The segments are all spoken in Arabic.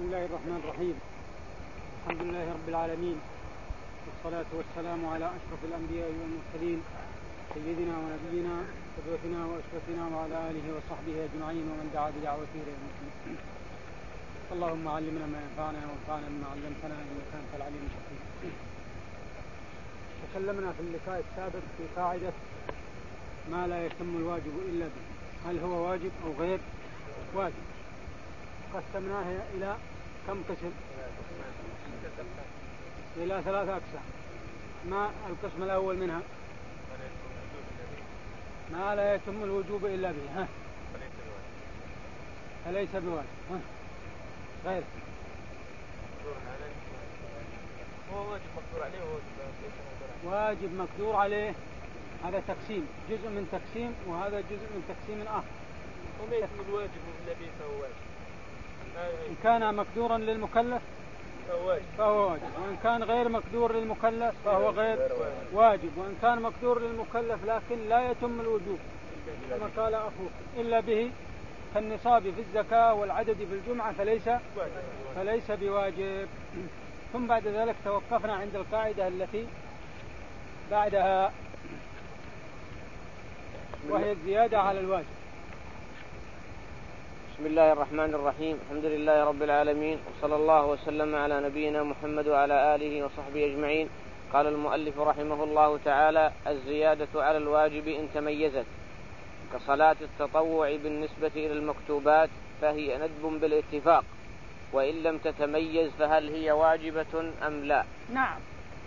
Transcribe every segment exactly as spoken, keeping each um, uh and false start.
الله الرحمن الرحيم. الحمد لله رب العالمين، والصلاة والسلام على أشرف الأنبياء والمرسلين، سيدنا ونبينا قدوتنا وأسوتنا وعلى آله وصحبه أجمعين ومن دعا بدعوته إلى يوم الدين. اللهم علمنا ما ينفعنا وانفعنا بما علمتنا إنك أنت العليم الحكيم. تكلمنا في اللقاء السابق في قاعدة ما لا يتم الواجب إلا به، هل هو واجب أو غير واجب؟ قسمناها إلى كم قسم؟ إلى ثلاثة أقسام. ما القسم الأول منها؟ ما لا يتم الوجوب إلا به، ها؟ فليس بواجب، ها؟ غير هو واجب مقدور عليه واجب مقدور عليه، هذا تقسيم، جزء من تقسيم، وهذا جزء من تقسيم آخر. وما يتم الواجب إلا به فهو واجب. إن كان مقدورا للمكلف فهو واجب. فهو واجب، وإن كان غير مقدور للمكلف فهو غير واجب، وإن كان مقدور للمكلف لكن لا يتم الوجوب كما قال أخوه إلا به كالنصاب في الزكاة والعدد في الجمعة فليس فليس بواجب. ثم بعد ذلك توقفنا عند القاعدة التي بعدها وهي الزيادة على الواجب. بسم الله الرحمن الرحيم. الحمد لله رب العالمين، وصلى الله وسلم على نبينا محمد وعلى آله وصحبه أجمعين. قال المؤلف رحمه الله تعالى: الزيادة على الواجب إن تميزت كصلاة التطوع بالنسبة إلى المكتوبات فهي ندب بالاتفاق، وإن لم تتميز فهل هي واجبة أم لا؟ نعم.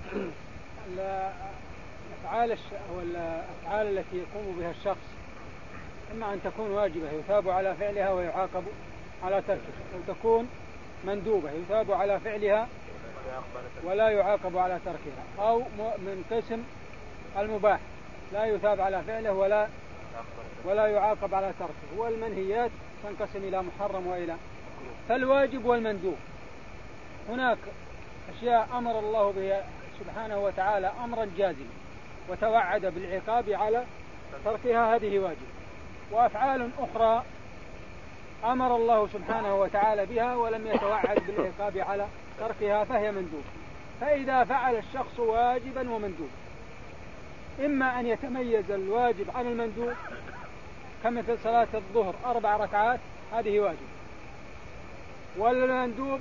الأفعال والأفعال التي يقوم بها الشخص إما أن تكون واجبة يثاب على فعلها ويعاقب على تركها، أو تكون مندوبة يثاب على فعلها ولا يعاقب على تركها، أو من قسم المباح لا يثاب على فعله ولا ولا يعاقب على تركه. والمنهيات تنقسم إلى محرم وإلى. فالواجب والمندوب هناك أشياء أمر الله بها سبحانه وتعالى أمرا جازما وتوعد بالعقاب على تركها، هذه واجب. وأفعال أخرى أمر الله سبحانه وتعالى بها ولم يتوعد بالعقاب على تركها فهي مندوب. فإذا فعل الشخص واجبا ومندوب إما أن يتميز الواجب عن المندوب كمثل صلاة الظهر أربع ركعات هذه واجب، والمندوب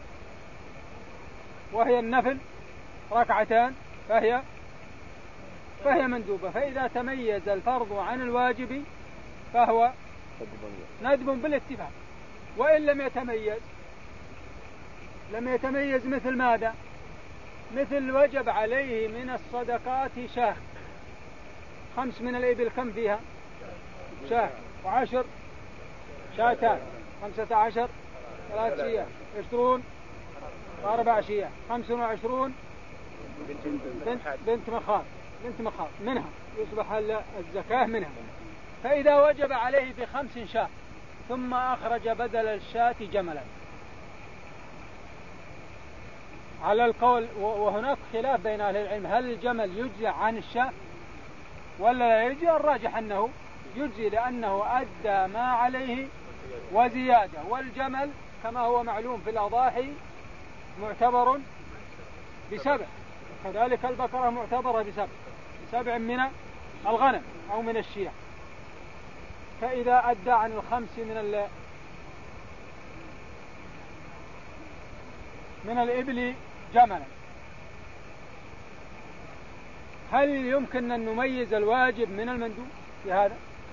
وهي النفل ركعتان فهي فهي مندوبة. فإذا تميز الفرض عن الواجب فهو ندب بالاتفاق. وإن لم يتميز لم يتميز مثل ماذا؟ مثل وجب عليه من الصدقات شاه، خمس من الإبل كم فيها؟ شاه، وعشر شاتان، خمسة عشر ثلاث شياه، عشرون أربع شياه، خمس وعشرون بنت, بنت مخاض بنت مخاض منها يصبح الزكاة منها. فإذا وجب عليه بخمس شاة ثم أخرج بدل الشاة جملا على القول، وهناك خلاف بين أهل العلم هل الجمل يجزي عن الشاة ولا لا يجزي؟ الراجح أنه يجزي لأنه أدى ما عليه وزيادة، والجمل كما هو معلوم في الأضاحي معتبر بسبع، كذلك البقرة معتبرة بسبع سبع من الغنم أو من الشياه. فإذا أدى عن الخمس من من الإبل جملا، هل يمكن أن نميز الواجب من المندوب في هذا؟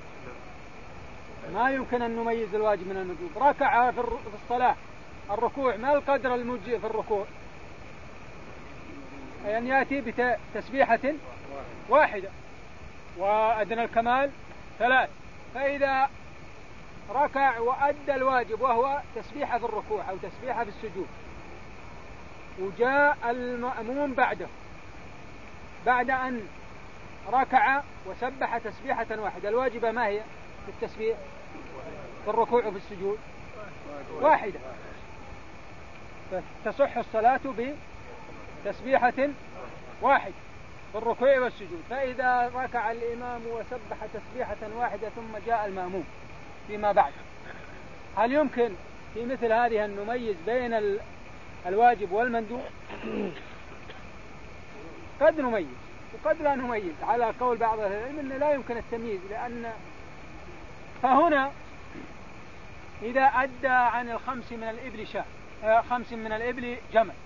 ما يمكن أن نميز الواجب من المندوب. ركع في الصلاة الركوع ما القدر المجزئ في الركوع؟ أن يأتي بتسبيحة واحدة، وأدنى الكمال ثلاث. فإذا ركع وأدى الواجب وهو تسبيحة في الركوع أو تسبيحة في السجود، وجاء المأموم بعده بعد أن ركع وسبح تسبيحة واحدة، الواجبة ما هي في التسبيح في الركوع وفي السجود؟ واحدة، فتصح الصلاة بتسبيحة واحدة في الركوع والسجود. فإذا ركع الإمام وسبح تسبيحة واحدة ثم جاء المأموم فيما بعد، هل يمكن في مثل هذه أن نميز بين الواجب والمندوب؟ قد نميز وقد لا نميز، على قول بعض أهل العلم أنه لا يمكن التمييز، لأن فهنا إذا أدى عن الخمس من الإبل شاة خمس من الإبل جمل،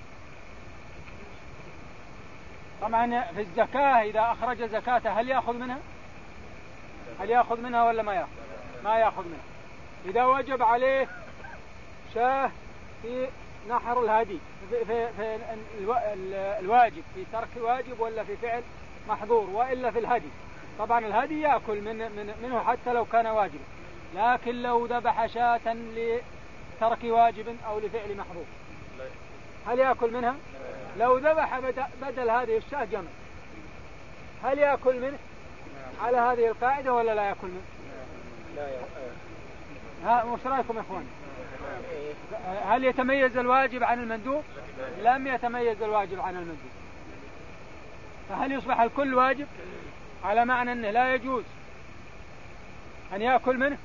طبعا في الزكاة إذا أخرج زكاته هل يأخذ منها؟ هل يأخذ منها ولا ما يأخذ؟ ما يأخذ منها. إذا وجب عليه شاه في نحر الهدي في, في, في الواجب، في ترك واجب ولا في فعل محظور، وإلا في الهدي، طبعا الهدي يأكل من من منه حتى لو كان واجبا، لكن لو ذبح شاة لترك واجب أو لفعل محظور هل يأكل منها؟ لو ذبح بدل هذه الشاة جمل هل يأكل منه على هذه القاعدة ولا لا يأكل منه؟ لا يأكل. ها وش رأيكم يا إخوان؟ هل يتميز الواجب عن المندوب؟ لم يتميز الواجب عن المندوب، فهل يصبح الكل واجب على معنى أنه لا يجوز أن يأكل منه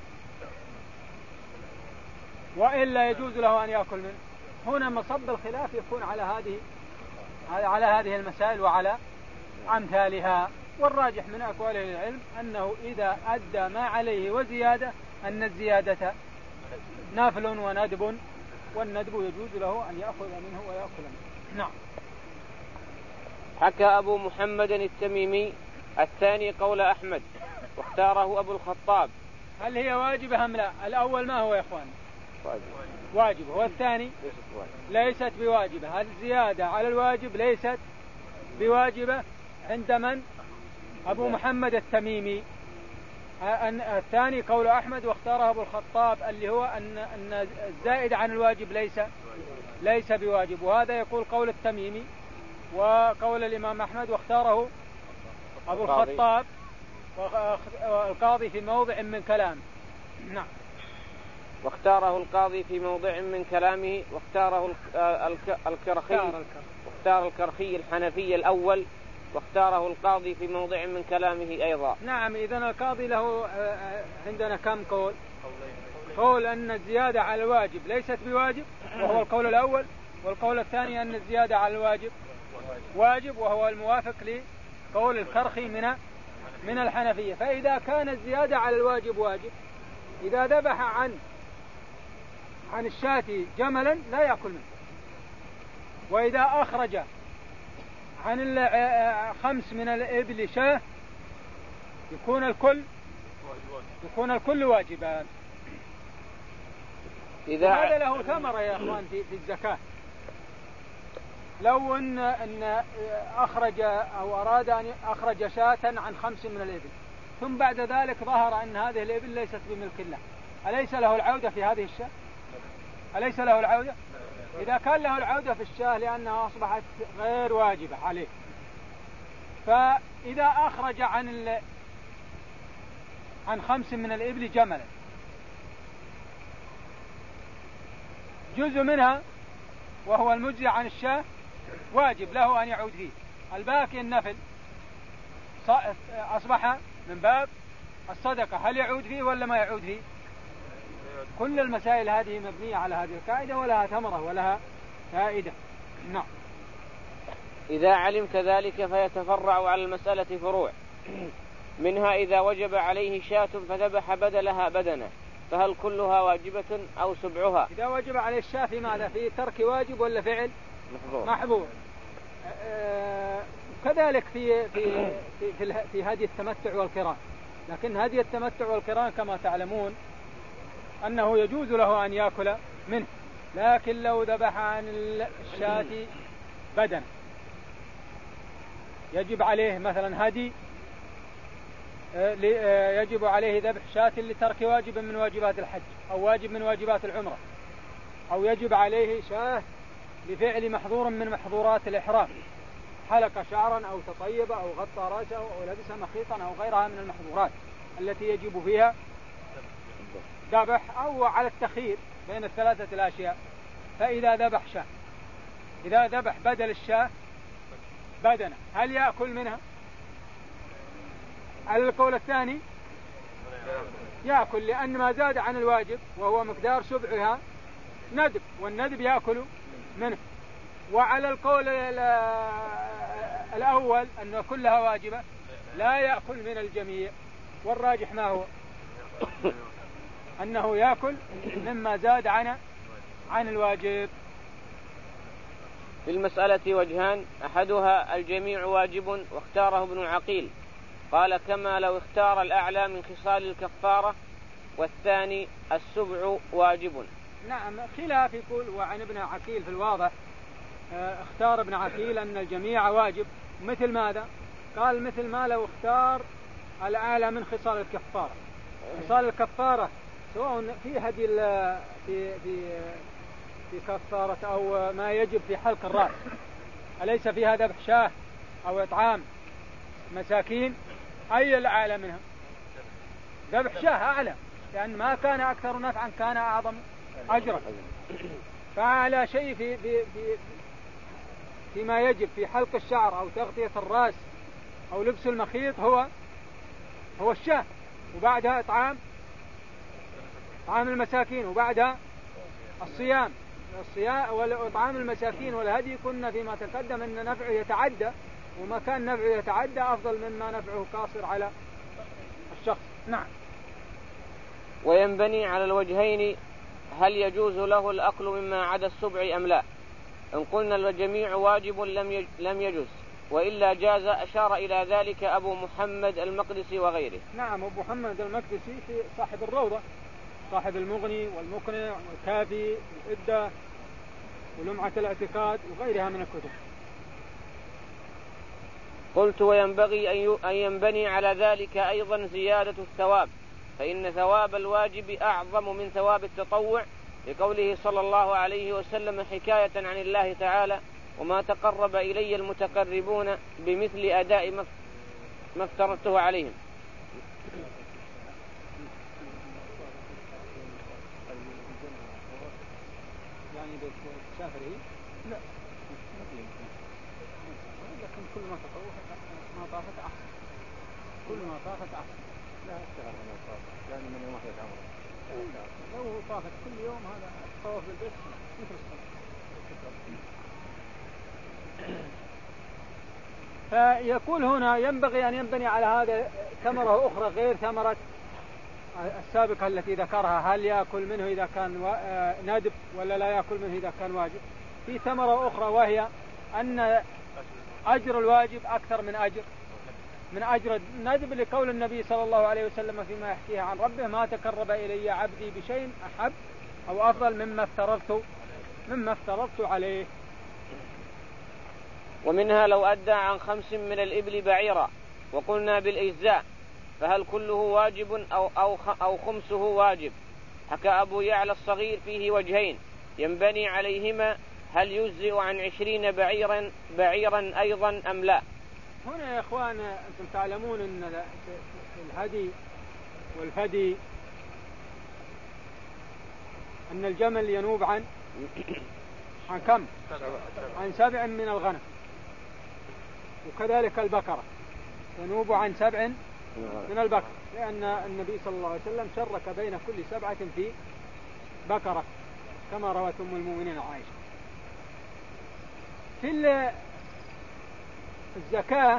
وإلا يجوز له أن يأكل منه؟ هنا مصب الخلاف يكون على هذه على هذه المسائل وعلى أمثالها، والراجح من أقوال العلم أنه إذا أدى ما عليه وزيادة أن الزيادة نافل وندب، والندب يجوز له أن يأخذ منه ويأكل منه. نعم. حكى أبو محمد التميمي الثاني قول أحمد واختاره أبو الخطاب. هل هي واجبة أم لا؟ الأول ما هو يا إخوان؟ واجب. واجبة. والثاني ليست بواجبة. الزيادة على الواجب ليست بواجبة عند من؟ أبو محمد التميمي. الثاني قول أحمد واختاره أبو الخطاب، اللي هو أن أن الزائد عن الواجب ليس ليس بواجب، وهذا يقول قول التميمي وقول الإمام أحمد واختاره أبو الخطاب والقاضي في موضع من كلامه. نعم. واختاره القاضي في موضع من كلامه، واختاره الكرخي واختار الكرخي الحنفي الأول، واختاره القاضي في موضع من كلامه أيضا. نعم. إذن القاضي له عندنا كم قول؟ قول أن الزيادة على الواجب ليست بواجب وهو القول الأول، والقول الثاني أن الزيادة على الواجب واجب وهو الموافق لقول الكرخي من من الحنفية. فإذا كان الزيادة على الواجب واجب، إذا ذبح عن عن الشاة جملا لا يأكل منه، وإذا أخرج عن خمس من الإبل شاه يكون الكل يكون الكل واجبا. إذا هذا له ثمرة يا أخوان في, في الزكاة. لو أن, أن أخرج أو أراد أن أخرج شاة عن خمس من الإبل، ثم بعد ذلك ظهر أن هذه الإبل ليست بملك الله، أليس له العودة في هذه الشاة؟ أليس له العودة؟ إذا كان له العودة في الشاة لأنها أصبحت غير واجبة عليه، فإذا أخرج عن عن خمس من الإبل جملا جزء منها وهو المجزي عن الشاة واجب له أن يعود فيه، الباقي النفل أصبح من باب الصدقة، هل يعود فيه ولا ما يعود فيه؟ كل المسائل هذه مبنية على هذه القاعدة ولها ثمرة ولها فائدة. نعم. إذا علمت ذلك فيتفرع على المسألة فروع، منها إذا وجب عليه شاة فذبح بدلها بدنه فهل كلها واجبة أو سبعها؟ إذا وجب عليه الشاة في ماذا؟ في ترك واجب ولا فعل محظور؟ محظور. آه كذلك في في في في, في هدي التمتع والقران، لكن هدي التمتع والقران كما تعلمون أنه يجوز له أن يأكل منه، لكن لو ذبح عن الشاة بدن يجب عليه مثلا هدي، يجب عليه ذبح شاة لترك واجب من واجبات الحج أو واجب من واجبات العمرة، أو يجب عليه شاة لفعل محظور من محظورات الإحرام، حلق شعرا أو تطيب أو غطى رأسه أو لبس مخيطا أو غيرها من المحظورات التي يجب فيها ذبح، أو على التخيير بين الثلاثة الأشياء. فإذا ذبح شاة، إذا ذبح بدل الشاة بدنه هل يأكل منها؟ على القول الثاني يأكل، لأن ما زاد عن الواجب وهو مقدار سبعها ندب، والندب يأكل منه. وعلى القول الأول أنه كلها واجبة لا يأكل من الجميع، والراجح ما هو؟ أنه يأكل مما زاد عن عن الواجب. في المسألة وجهان، أحدها الجميع واجب واختاره ابن عقيل، قال كما لو اختار الأعلى من خصال الكفارة، والثاني السبع واجب. نعم، خلاف يقول وعن ابن عقيل في الواضح، اختار ابن عقيل أن الجميع واجب، مثل ماذا؟ قال مثل ما لو اختار الأعلى من خصال الكفارة. خصال الكفارة سواء في هدي في في في كفارة أو ما يجب في حلق الرأس، أليس فيها ذبح شاه أو إطعام مساكين؟ أي الأعلى منها؟ ذبح شاه أعلى، لأن ما كان أكثر نفعا كان أعظم أجرا. فأعلى شيء في في في فيما يجب في حلق الشعر أو تغطية الرأس أو لبس المخيط هو هو الشاه، وبعدها إطعام طعام المساكين، وبعدها الصيام الصيام وإطعام المساكين والهدي. كنا فيما تقدم أن نفعه يتعدى، وما كان نفعه يتعدى أفضل مما نفعه قاصر على الشخص. نعم. وينبني على الوجهين، هل يجوز له الأكل مما عدا السبع أم لا؟ إن قلنا الجميع واجب لم يجوز، وإلا جاز. أشار إلى ذلك أبو محمد المقدسي وغيره. نعم، أبو محمد المقدسي في صاحب الروضة، صاحب المغني والمقنع والكافي والإدة ولمعة الاعتقاد وغيرها من الكتب. قلت وينبغي أن ينبني على ذلك أيضا زيادة الثواب، فإن ثواب الواجب أعظم من ثواب التطوع، لقوله صلى الله عليه وسلم حكاية عن الله تعالى: وما تقرب إلي المتقربون بمثل أداء ما افترضته عليهم. يعني بتسافري؟ لا، لكن كل ما تطوفت ما طافت أحسن، كل ما طافت أحسن. لا اشتغل من الطواف، يعني من يوم واحدة عمره. لو طافت كل يوم هذا الطواف بالبيت مثل الصلاة. فيقول هنا ينبغي أن ينبني على هذا ثمرة أخرى غير ثمرة السابقة التي ذكرها، هل يأكل منه إذا كان ندب ولا لا يأكل منه إذا كان واجب. في ثمرة أخرى وهي أن أجر الواجب أكثر من أجر من أجر الندب، لقول النبي صلى الله عليه وسلم فيما يحكيه عن ربه: ما تقرب إلي عبدي بشيء أحب أو أفضل مما افترضت مما افترضت عليه. ومنها لو أدى عن خمس من الإبل بعيرا وقلنا بالإجزاء، فهل كله واجب أو, أو, أو خمسه واجب؟ حكى أبو يعلى الصغير فيه وجهين ينبني عليهما، هل يجزئ عن عشرين بعيرا بعيرا أيضا أم لا؟ هنا يا إخوان أنتم تعلمون أن الهدي والفدي أن الجمل ينوب عن عن كم؟ عن سبع من الغنم، وكذلك البقرة تنوب عن سبع من البقر، لأن النبي صلى الله عليه وسلم شرك بين كل سبعة في بقرة كما روت أم المؤمنين عائشة. في الزكاة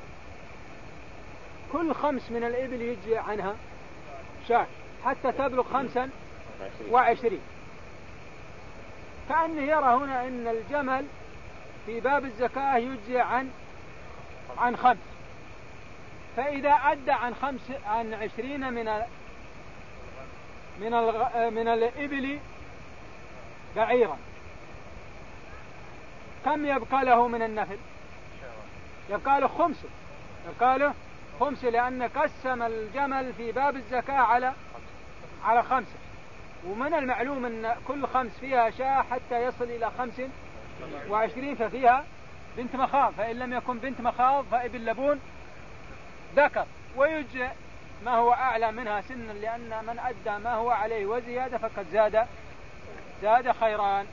كل خمس من الإبل يجزي عنها شاة حتى تبلغ خمسا وعشرين. كأنه يرى هنا أن الجمل في باب الزكاة يجزي عن عن خمس، فإذا أدى عن خمس عن عشرين من ال من ال من الإبل بعيرا، كم يبقى له من النفل؟ يبقى له خمسه يبقى له خمسه لأن قسم الجمل في باب الزكاة على على خمسة، ومن المعلوم أن كل خمس فيها شاة حتى يصل إلى خمس وعشرين، ففيها بنت مخاض، فإن لم يكن بنت مخاض فابن لبون ذكر، ويجزئ ما هو أعلى منها سنا، لأن من أدى ما هو عليه وزيادة فقد زاد زاد خيران.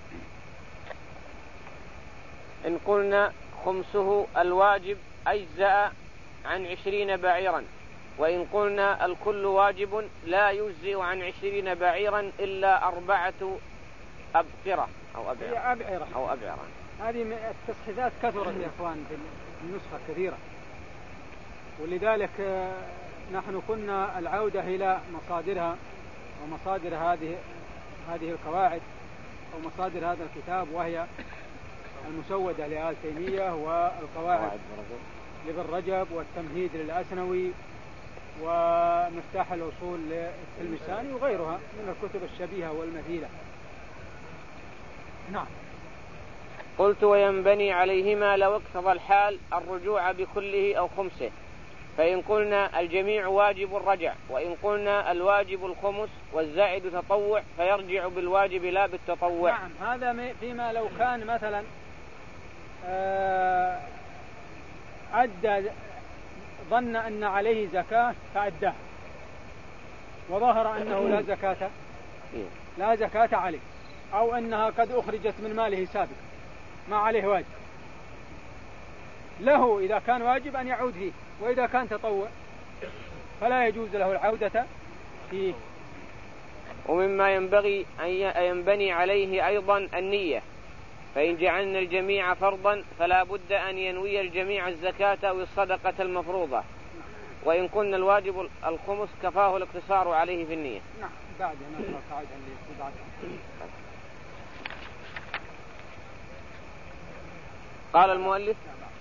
إن قلنا خمسه الواجب أجزأ عن عشرين بعيرا، وإن قلنا الكل واجب لا يجزئ عن عشرين بعيرا إلا أربعة أبقرة أو أبعرة هي أبعرة أو أبعرة. هذه التصحيفات كثرت يا إخوان في النسخة كثيرة، ولذلك نحن كنا العودة إلى مصادرها ومصادر هذه هذه القواعد أو مصادر هذا الكتاب، وهي المسودة لآل تيمية والقواعد لابن رجب والتمهيد للأسنوي ومفتاح الوصول للتلمساني وغيرها من الكتب الشبيهة والمثيلة. نعم. قلت وينبني عليهما لو اقتضى الحال الرجوع بكله أو خمسه، فإن قلنا الجميع واجب الرجع، وإن قلنا الواجب الخمس والزائد تطوع فيرجع بالواجب لا بالتطوع. نعم، هذا فيما لو كان مثلا أدى ظن أن عليه زكاة فأداها وظهر أنه لا زكاة لا زكاة عليه، أو أنها قد أخرجت من ماله سابقا ما عليه واجب، له إذا كان واجب أن يعود فيه، وإذا كان تطوع فلا يجوز له العودة فيه. ومما ينبغي أن ينبني عليه أيضا النية، فإن جعلنا الجميع فرضا فلا بد أن ينوي الجميع الزكاة أو الصدقة المفروضة، وإن كنا الواجب الخمس كفاه الاقتصار عليه في النية. نعم. بعد نقرأ قاعدة اللي قال المؤلف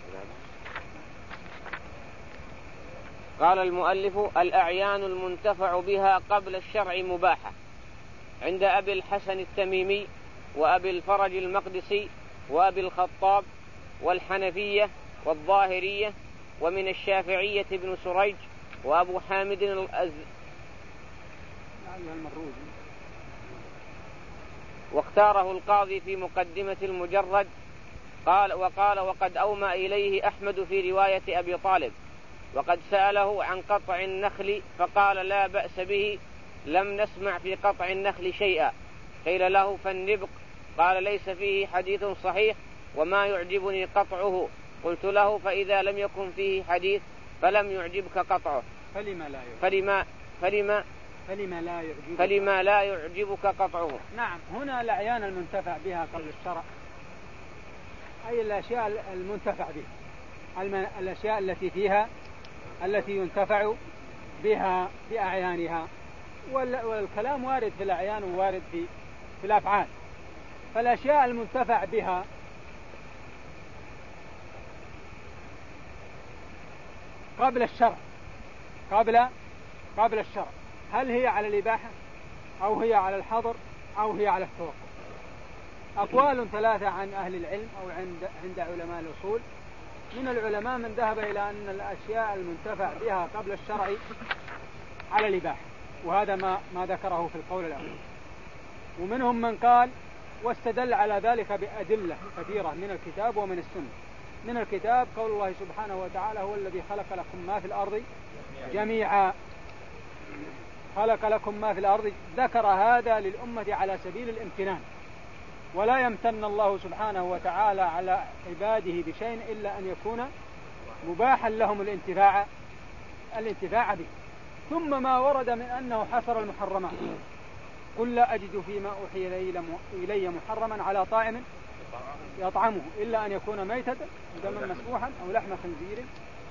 قال المؤلف الأعيان المنتفع بها قبل الشرع مباحة عند أبي الحسن التميمي وأبي الفرج المقدسي وأبي الخطاب والحنفية والظاهرية، ومن الشافعية ابن سريج وأبو حامد الأز واختاره القاضي في مقدمة المجرد. قال وقال وقد أومى إليه أحمد في رواية أبي طالب، وقد سأله عن قطع النخل فقال لا بأس به، لم نسمع في قطع النخل شيئا. قيل له فالنبق، قال ليس فيه حديث صحيح وما يعجبني قطعه. قلت له فإذا لم يكن فيه حديث فلم يعجبك قطعه فلما لا يعجبك فلما فلما فلما لا يعجبك فلما لا يعجبك قطعه. نعم. هنا الأعيان المنتفع بها قبل الشرع أي الأشياء المنتفع بها، الأشياء التي فيها التي ينتفع بها بأعيانها، والكلام وارد في الأعيان ووارد في في الأفعال. فالأشياء المنتفع بها قبل الشرع قبل قبل الشرع هل هي على الإباحة أو هي على الحظر أو هي على التوقف؟ أقوال ثلاثة عن أهل العلم أو عند عند علماء الأصول. من العلماء من ذهب إلى أن الأشياء المنتفع بها قبل الشرع على الإباحة، وهذا ما ما ذكره في القول الأول. ومنهم من قال واستدل على ذلك بأدلة كثيرة من الكتاب ومن السنة. من الكتاب قول الله سبحانه وتعالى هو الذي خلق لكم ما في الأرض جميعا، خلق لكم ما في الأرض، ذكر هذا للأمة على سبيل الامتنان، ولا يمتن الله سبحانه وتعالى على عباده بشيء إلا أن يكون مباحا لهم الانتفاع الانتفاع به. ثم ما ورد من أنه حصر المحرمات، قل لا أجد فيما أوحي إلي محرما على طاعم يطعمه إلا أن يكون ميتة دما مسفوحا أو لحم خنزير.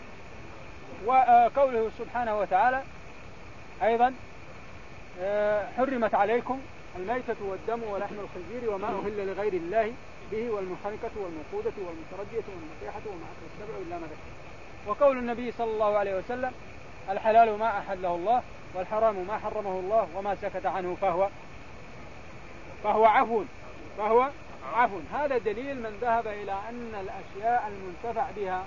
وقوله سبحانه وتعالى أيضا حرمت عليكم الميتة والدم ولحم الخنزير وما أهل لغير الله به والمنخنقة والموقوذة والمتردية والنطيحة وما أكل السبع إلا ما ذكر. وقول النبي صلى الله عليه وسلم الحلال ما أحله الله والحرام ما حرمه الله وما سكت عنه فهو فهو عفو فهو عفو. هذا دليل من ذهب إلى أن الأشياء المنتفع بها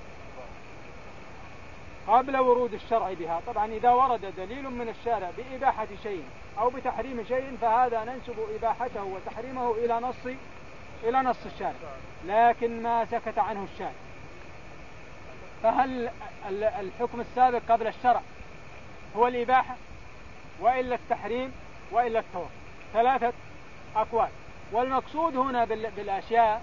قبل ورود الشرع بها. طبعا إذا ورد دليل من الشارع بإباحة شيء أو بتحريم شيء فهذا ننسب إباحته وتحريمه إلى نص إلى نص الشارع، لكن ما سكت عنه الشارع فهل الحكم السابق قبل الشرع هو الإباحة وإلا التحريم وإلا التوقف؟ ثلاثة أقوال. والمقصود هنا بالأشياء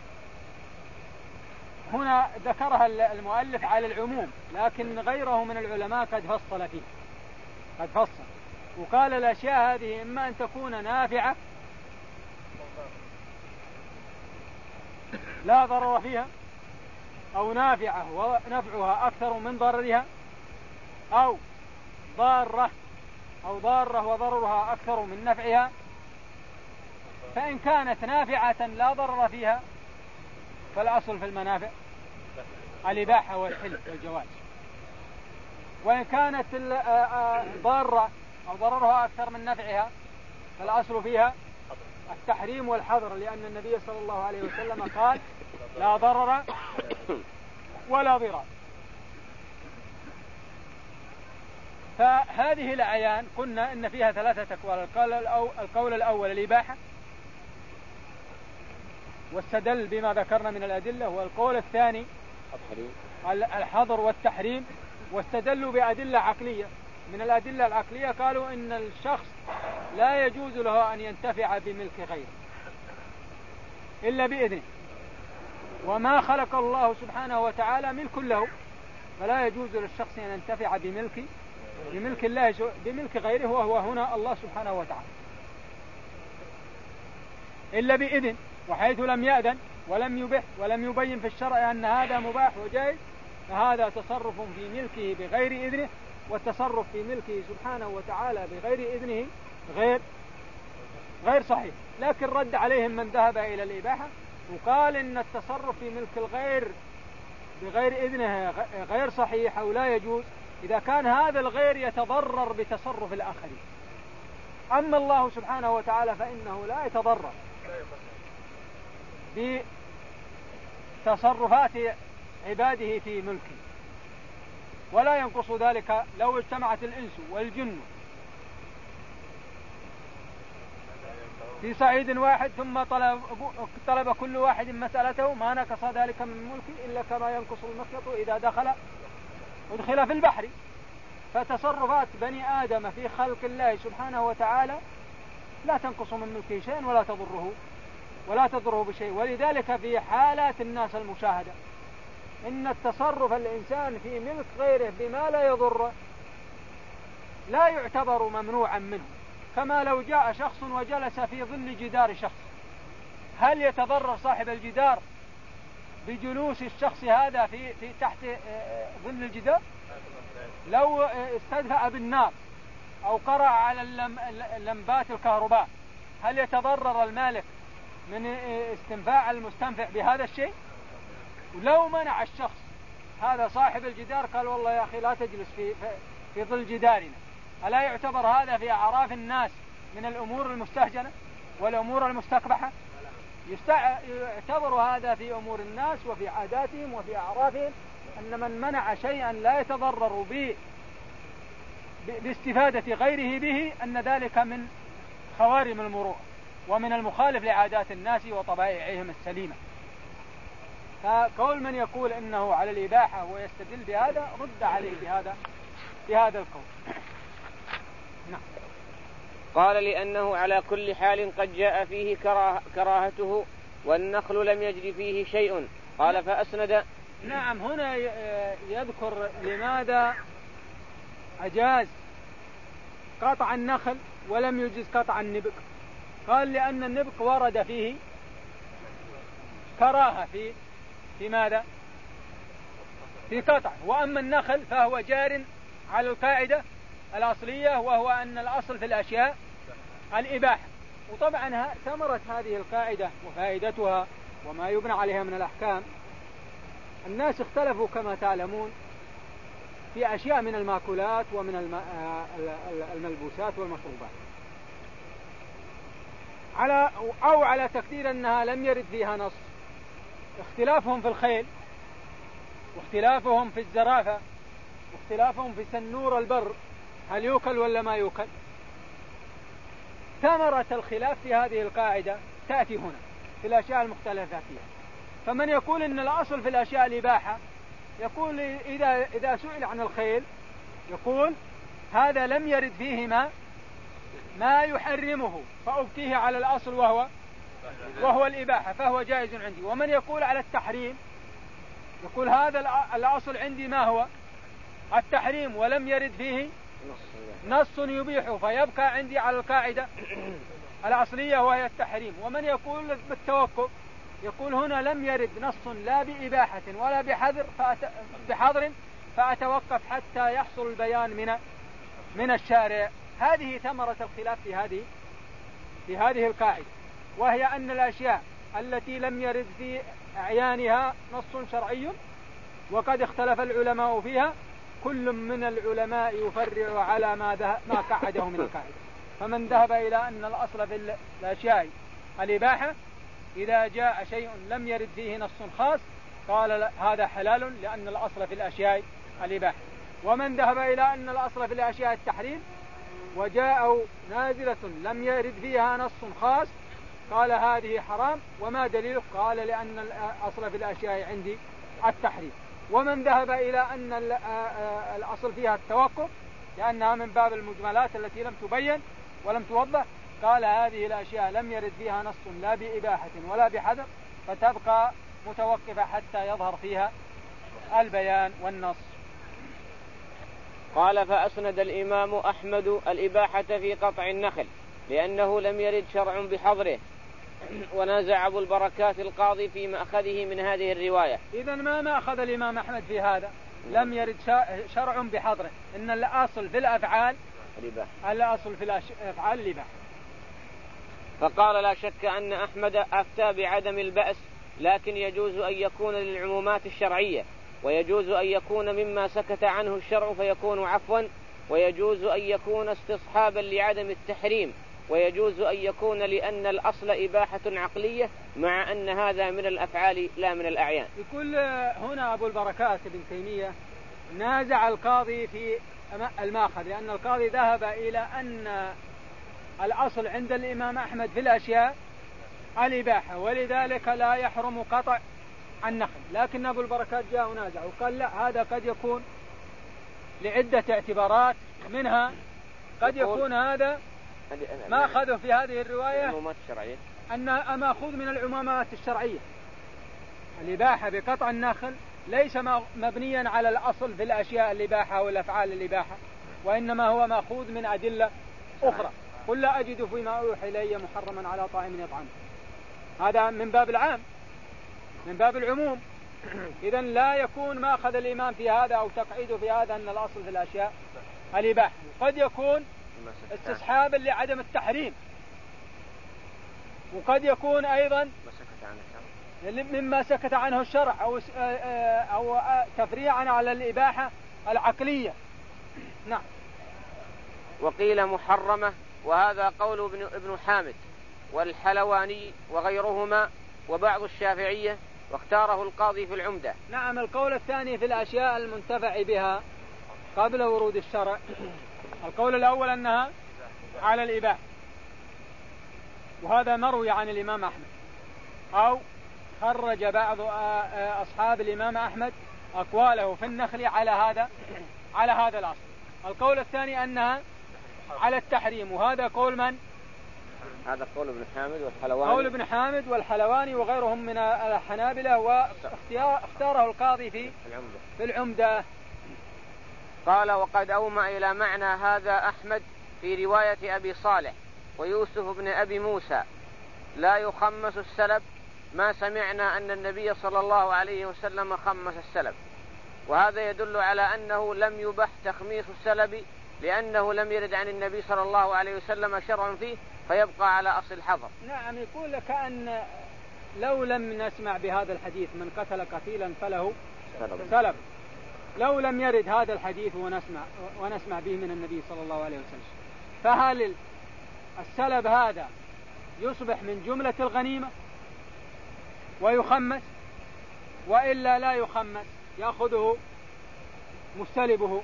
هنا ذكرها المؤلف على العموم، لكن غيره من العلماء قد فصل فيه قد فصل وقال الأشياء هذه إما أن تكون نافعة لا ضرر فيها أو نافعة ونفعها أكثر من ضررها، أو ضارة أو ضارة وضررها أكثر من نفعها، فإن كانت نافعة لا ضرر فيها فالأصل في المنافع الإباحة والحل والجواز، وإن كانت ضارة أو ضررها أكثر من نفعها فالأصل فيها التحريم والحظر، لأن النبي صلى الله عليه وسلم قال لا ضرر ولا ضرار. فهذه الأعيان قلنا إن فيها ثلاثة أقوال. القول الأول الإباحة واستدل بما ذكرنا من الأدلة، والقول الثاني الحظر والتحريم واستدلوا بأدلة عقلية. من الأدلة العقلية قالوا إن الشخص لا يجوز له أن ينتفع بملك غيره إلا بإذنه، وما خلق الله سبحانه وتعالى ملك له، فلا يجوز للشخص أن ينتفع بملك بملك الله بملك غيره، وهو هنا الله سبحانه وتعالى، إلا بإذن. وحيث لم يأذن ولم يبح ولم يبين في الشرع أن هذا مباح وجائز، فهذا تصرف في ملكه بغير إذنه، والتصرف في ملكه سبحانه وتعالى بغير إذنه غير غير صحيح. لكن رد عليهم من ذهب إلى الإباحة وقال إن التصرف في ملك الغير بغير إذنه غير صحيح أو لا يجوز إذا كان هذا الغير يتضرر بتصرف الآخرين. أما الله سبحانه وتعالى فإنه لا يتضرر بتصرفات عباده في ملكه، ولا ينقص ذلك لو اجتمعت الإنس والجن في صعيد واحد ثم طلب, طلب كل واحد مسألته ما نقص ذلك من ملكه إلا كما ينقص المخيط إذا دخل ادخل في البحر. فتصرفات بني آدم في خلق الله سبحانه وتعالى لا تنقص من ملكه شيء ولا تضره ولا تضره بشيء. ولذلك في حالات الناس المشاهدة إن التصرف الإنسان في ملك غيره بما لا يضره لا يعتبر ممنوعا منه. كما لو جاء شخص وجلس في ظل جدار شخص، هل يتضرر صاحب الجدار بجلوس الشخص هذا في, في تحت ظل الجدار؟ لو استدفأ بالنار أو قرأ على اللمبات الكهرباء هل يتضرر المالك من استنفاع المستنفع بهذا الشيء؟ ولو منع الشخص هذا صاحب الجدار قال والله يا أخي لا تجلس في, في ظل جدارنا، ألا يعتبر هذا في أعراف الناس من الأمور المستهجنة والأمور المستقبحة؟ يعتبر هذا في أمور الناس وفي عاداتهم وفي أعرافهم، أن من منع شيئا لا يتضرر به باستفادة غيره به أن ذلك من خوارم المروءة ومن المخالف لعادات الناس وطبائعهم السليمة. فقول من يقول إنه على الإباحة ويستدل بهذا رد عليه بهذا بهذا القول. نعم. قال لأنه على كل حال قد جاء فيه كراه كراهته والنخل لم يجري فيه شيء. قال فأسند. نعم. هنا يذكر لماذا أجاز قطع النخل ولم يجز قطع النبق. قال لأن النبق ورد فيه كراهة في في ماذا؟ في قطع. وأما النخل فهو جار على القاعدة الأصلية، وهو أن الأصل في الأشياء الإباحة. وطبعا ثمرة هذه القاعدة وفائدتها وما يبنى عليها من الأحكام، الناس اختلفوا كما تعلمون في أشياء من المأكولات ومن الملبوسات والمشروبات، على أو على تقدير أنها لم يرد فيها نص. اختلافهم في الخيل، واختلافهم في الزرافة، واختلافهم في سنور البر هل يوكل ولا ما يوكل. ثمرة الخلاف في هذه القاعدة تأتي هنا في الأشياء المختلفة فيها. فمن يقول إن الأصل في الأشياء الإباحة يقول إذا, إذا سئل عن الخيل يقول هذا لم يرد فيه ما, ما يحرمه فأبقيه على الأصل وهو, وهو الإباحة فهو جائز عندي. ومن يقول على التحريم يقول هذا الأصل عندي ما هو التحريم ولم يرد فيه نص يبيحه فيبقى عندي على القاعدة الأصلية وهي التحريم. ومن يقول بالتوقف يقول هنا لم يرد نص لا بإباحة ولا بحظر فأت... بحظر فأتوقف حتى يحصل البيان من من الشارع. هذه ثمرة الخلاف في هذه في هذه القاعدة، وهي أن الأشياء التي لم يرد في أعيانها نص شرعي وقد اختلف العلماء فيها، كل من العلماء يفرع على ما, ده... ما قعده من القاعدة. فمن ذهب إلى أن الأصل في الأشياء الإباحة، إذا جاء شيء لم يرد فيه نص خاص قال هذا حلال لأن الأصل في الأشياء الإباحة. ومن ذهب إلى أن الأصل في الأشياء التحريم وجاء نازلة لم يرد فيها نص خاص قال هذه حرام. وما دليل؟ قال لأن الأصل في الأشياء عندي التحريم. ومن ذهب إلى أن الأصل فيها التوقف لأنها من باب المجملات التي لم تبين ولم توضح، قال هذه الأشياء لم يرد فيها نص لا بإباحة ولا بحظر فتبقى متوقفة حتى يظهر فيها البيان والنص. قال فأسند الإمام أحمد الإباحة في قطع النخل لأنه لم يرد شرع بحظره، ونازع أبو البركات القاضي في مأخذه من هذه الرواية. إذن ما مأخذ الإمام أحمد في هذا؟ لم يرد شرع بحظره، إن الأصل في الأفعال الإباحة، الأصل في الأفعال الإباحة. فقال لا شك أن أحمد أفتى بعدم البأس، لكن يجوز أن يكون للعمومات الشرعية، ويجوز أن يكون مما سكت عنه الشرع فيكون عفوا، ويجوز أن يكون استصحابا لعدم التحريم، ويجوز أن يكون لأن الأصل إباحة عقلية مع أن هذا من الأفعال لا من الأعيان. يقول هنا أبو البركات ابن تيمية نازع القاضي في الماخذ، لأن القاضي ذهب إلى أن الأصل عند الإمام أحمد في الأشياء الإباحة، ولذلك لا يحرم قطع النخل. لكن أبو البركات جاء ونازع وقال لا، هذا قد يكون لعدة اعتبارات، منها قد يكون هذا ما أخذه في هذه الرواية أنها مأخوذ من العمومات الشرعية. الإباحة بقطع النخل ليس مبنيا على الأصل في الأشياء الإباحة والأفعال الإباحة، وإنما هو مأخوذ من أدلة أخرى. قل لا أجد فيما أوحي إلي محرما على طاعم يطعمه، هذا من باب العام من باب العموم. إذن لا يكون ما أخذ الإمام في هذا أو تقعيده في هذا أن الأصل في الأشياء الإباحة، قد يكون استصحابا لعدم التحريم، وقد يكون أيضا مما سكت عنه الشرع أو, أو تفريعا على الإباحة العقلية. نعم. وقيل محرمة، وهذا قول ابن, ابن حامد والحلواني وغيرهما وبعض الشافعية، واختاره القاضي في العمدة. نعم. القول الثاني في الأشياء المنتفع بها قبل ورود الشرع، القول الأول أنها على الإباحة، وهذا مروي عن الإمام أحمد، أو خرج بعض أصحاب الإمام أحمد أقواله في النخل على هذا على هذا الأصل. القول الثاني أنها على التحريم، وهذا قول من؟ هذا قول ابن حامد والحلواني، قول ابن حامد والحلواني وغيرهم من الحنابلة، واختاره القاضي في العمدة. في العمدة. قال وقد أومأ إلى معنى هذا أحمد في رواية أبي صالح ويوسف بن أبي موسى لا يخمس السلب، ما سمعنا أن النبي صلى الله عليه وسلم خمس السلب. وهذا يدل على أنه لم يبح تخميس السلب، لأنه لم يرد عن النبي صلى الله عليه وسلم شرع فيه، فيبقى على أصل الحظر. نعم. يقول لك أن لو لم نسمع بهذا الحديث من قتل قتيلا فله سلب، لو لم يرد هذا الحديث ونسمع, ونسمع به من النبي صلى الله عليه وسلم، فهل السلب هذا يصبح من جملة الغنيمة ويخمس، وإلا لا يخمس يأخذه مستلبه؟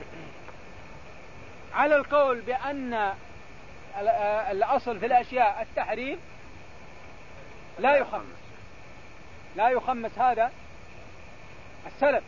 على القول بأن الأصل في الأشياء التحريم لا يخمس لا يخمس هذا السلب،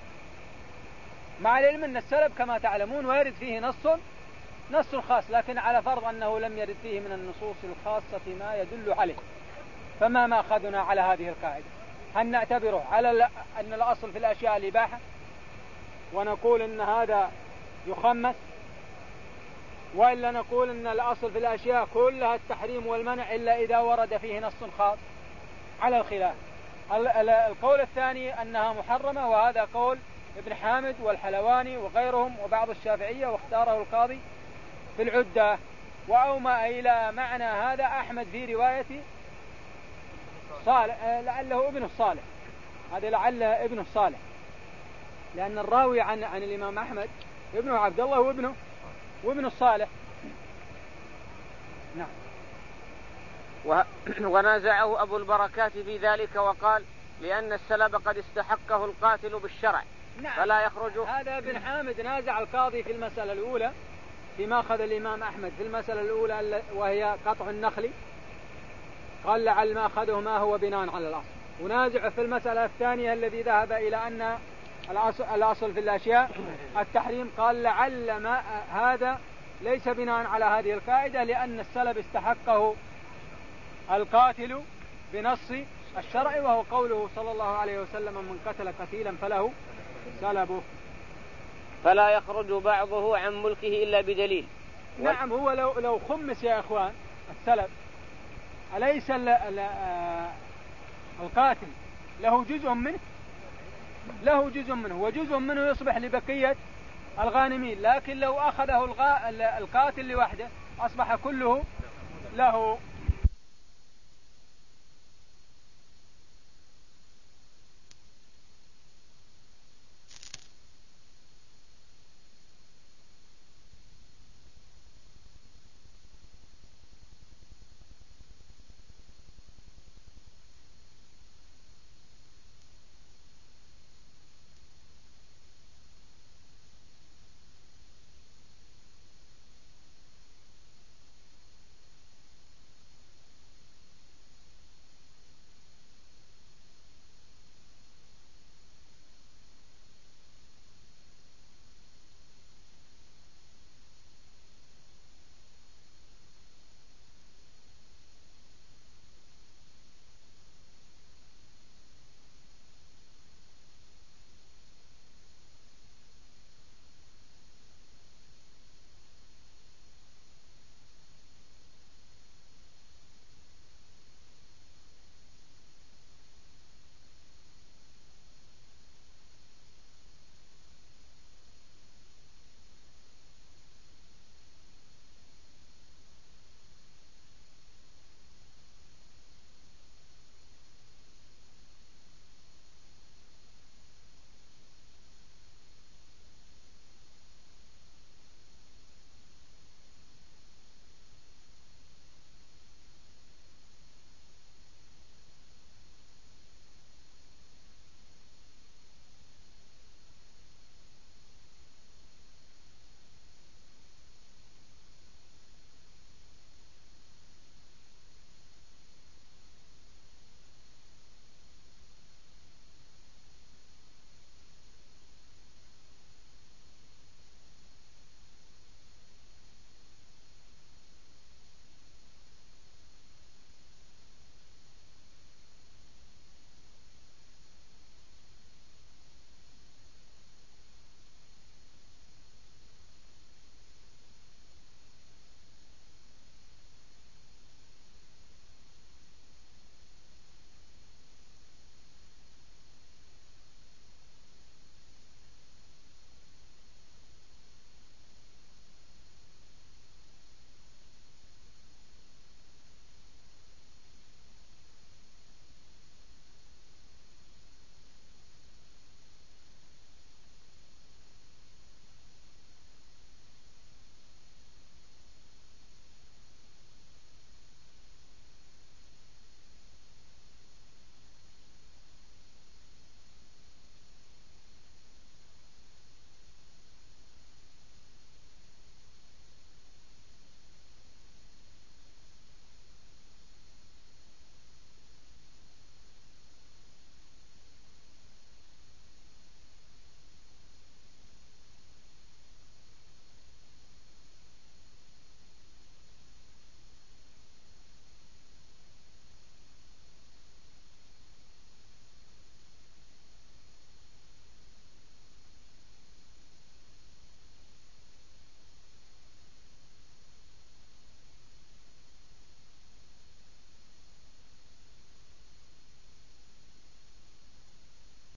مع العلم أن السلب كما تعلمون ويرد فيه نص نص خاص، لكن على فرض أنه لم يرد فيه من النصوص الخاصة ما يدل عليه، فما ما أخذنا على هذه القاعدة؟ هل نعتبره على أن الأصل في الأشياء الإباحة ونقول أن هذا يخمس، وإلا نقول أن الأصل في الأشياء كلها التحريم والمنع إلا إذا ورد فيه نص خاص على الخلاف. القول الثاني أنها محرمة، وهذا قول ابن حامد والحلواني وغيرهم وبعض الشافعية، واختاره القاضي في العدة. وأومأ إلى معنى هذا أحمد في رواية صالح، لعله ابن الصالح، هذا لعل ابن الصالح، لأن الراوي عن عن الإمام أحمد ابنه عبد الله وابنه وابن الصالح. نعم. ونازعه أبو البركات في ذلك وقال لأن السلب قد استحقه القاتل بالشرع. نعم. فلا يخرج. هذا ابن حامد نازع القاضي في المسألة الأولى فيما أخذ الإمام أحمد في المسألة الأولى وهي قطع النخل، قال لعل ما أخذه ما هو بناء على الأصل. ونازع في المسألة الثانية الذي ذهب إلى أن الأصل, الأصل في الأشياء التحريم، قال لعل ما هذا ليس بناء على هذه القاعدة، لأن السلب استحقه القاتل بنص الشرع، وهو قوله صلى الله عليه وسلم من قتل قتيلا فله سلبه. فلا يخرج بعضه عن ملكه إلا بدليل. نعم. هو لو, لو خمس يا إخوان السلب، أليس القاتل له جزء منه؟ له جزء منه، وجزء منه يصبح لبقية الغانمين. لكن لو أخذه القاتل لوحده أصبح كله له.